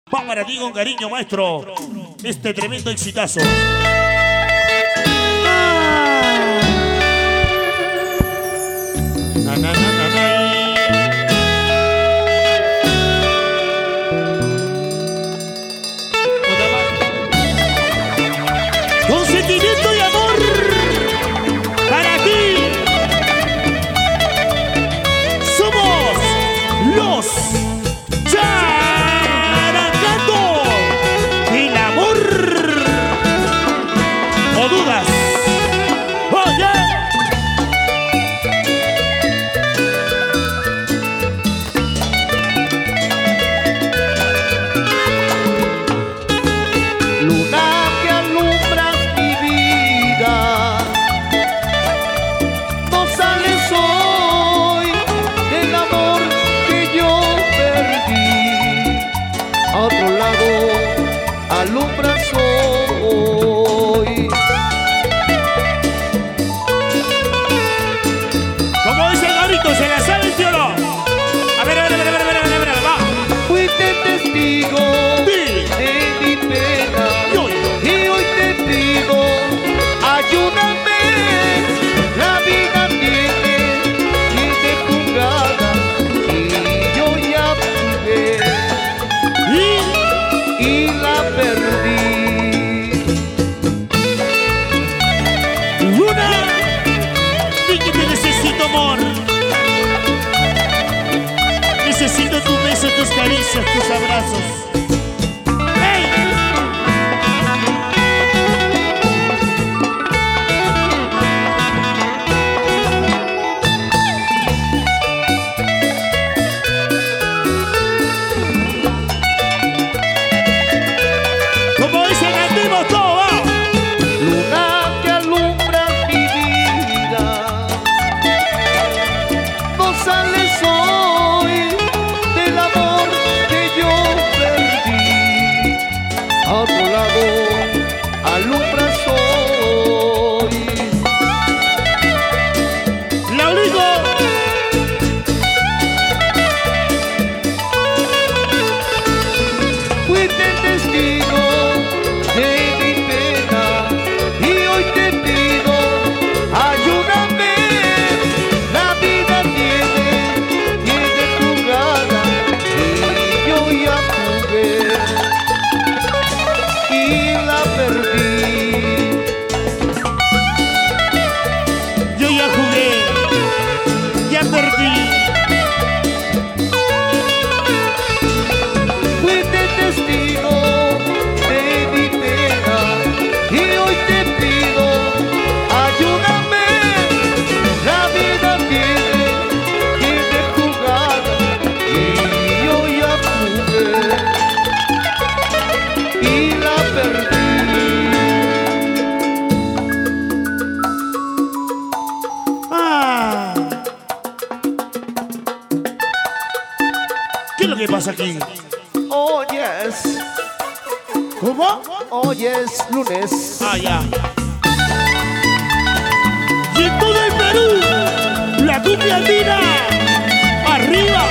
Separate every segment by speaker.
Speaker 1: Va para ti con cariño, maestro. Este tremendo exitazo. Na, na, na, na, na. Con sentimiento y amor para ti. Somos los Characando. El amor. ¿O dudas? ¡Oye!
Speaker 2: Luna que alumbras mi vida, no sales hoy del amor que yo perdí. A otro lado alumbras hoy.
Speaker 1: Como dice el garito, ¿se la sabe el tío no? A ver, va.
Speaker 2: Fuiste testigo
Speaker 1: Sí.
Speaker 2: de mi pena
Speaker 1: Y hoy,
Speaker 2: y hoy te pido, ayúdame. La vida tiene jugada y yo ya jugué y la perdí.
Speaker 1: Luna, di que te necesito, amor. Necesito tus besos, tus caricias, tus abrazos. ¡Hey! Como dice, cantemos todo, va.
Speaker 2: Luna que alumbra mi vida, no sales hoy del amor que yo perdí. A otro lado alumbras hoy.
Speaker 1: La obligo.
Speaker 2: Fuiste testigo de mi pena y hoy te pido, ayúdame. La vida tiene jugada y yo ya jugué y la perdí.
Speaker 1: Yo ya jugué, ya perdí.
Speaker 2: Fuiste testigo de mi pena y hoy te pido, ayúdame. La vida tiene jugada y yo ya jugué y la perdí.
Speaker 1: Ah. ¿Qué es lo que pasa aquí?
Speaker 2: Oh yes,
Speaker 1: ¿Cómo?
Speaker 2: oh yes, lunes.
Speaker 1: Ah, ya. Y en todo el Perú, la cumbia andina, arriba.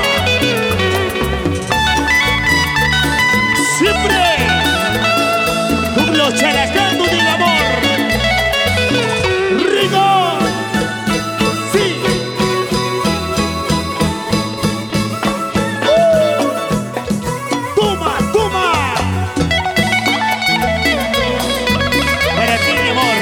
Speaker 1: Siempre con los Characando del amor. Rico. Sí. Toma, toma. Para ti, mi amor.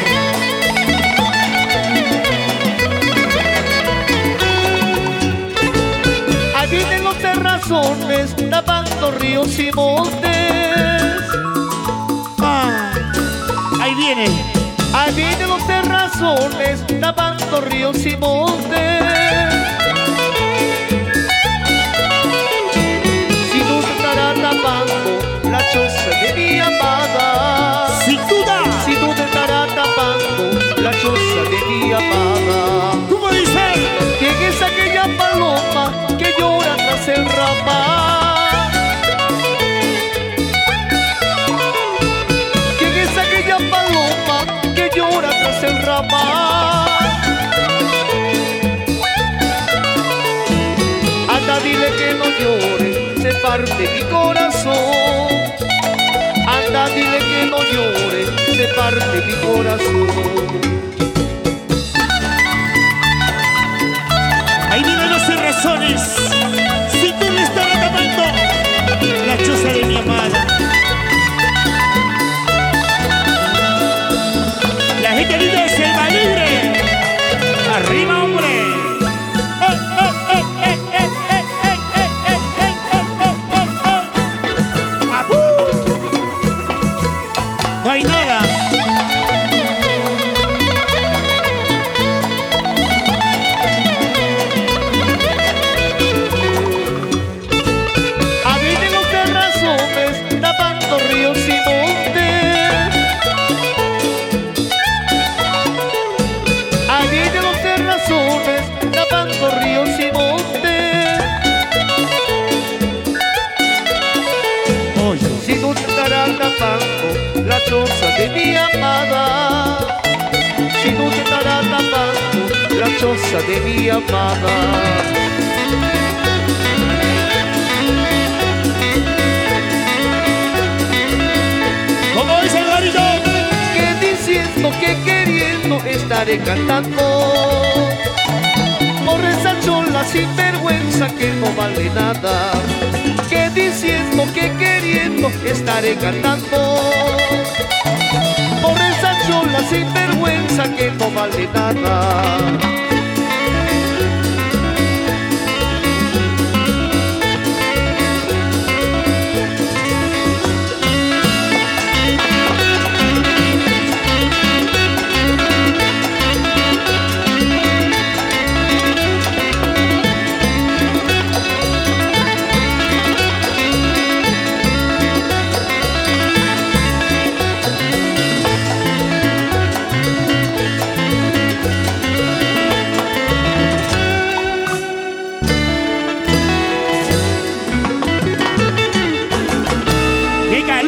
Speaker 2: Ahí vienen los terrazones tapando ríos y montes.
Speaker 1: Ah, ahí viene.
Speaker 2: Ahí vienen los terrazones tapando ríos y montes. Si no se estará tapando la choza de mi amada.
Speaker 1: Sin duda.
Speaker 2: Si no se estará tapando la choza de mi amada.
Speaker 1: ¿Cómo dice?
Speaker 2: ¿Quién es aquella paloma que llora tras el ramal? ¿Quién es aquella paloma que llora tras el ramal? Anda, dile que no llore, se parte mi corazón. dile que no llore, se parte mi corazón.
Speaker 1: Ahí vienen los razones. Si tú me estás tapando la choza de mi amada. La gente vive de selva libre. Arriba, hombre. No hay nada.
Speaker 2: Habiten los terrazones, tapando ríos y montes. Habiten los terrazones, tapando ríos y montes.
Speaker 1: Oye.
Speaker 2: Si no te estará tapando la choza de mi amada, si no te estará tapando la choza de mi amada.
Speaker 1: ¿Cómo dice el garito?
Speaker 2: Que diciendo que queriendo estaré cantando por esa chola sin vergüenza que no vale nada. Que diciendo que queriendo estaré cantando por esa chola sin vergüenza que no vale nada.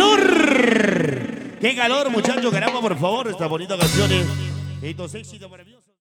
Speaker 1: ¡Qué calor, muchachos! Caramba, por favor, estas bonitas canciones. Estos éxitos maravillosos.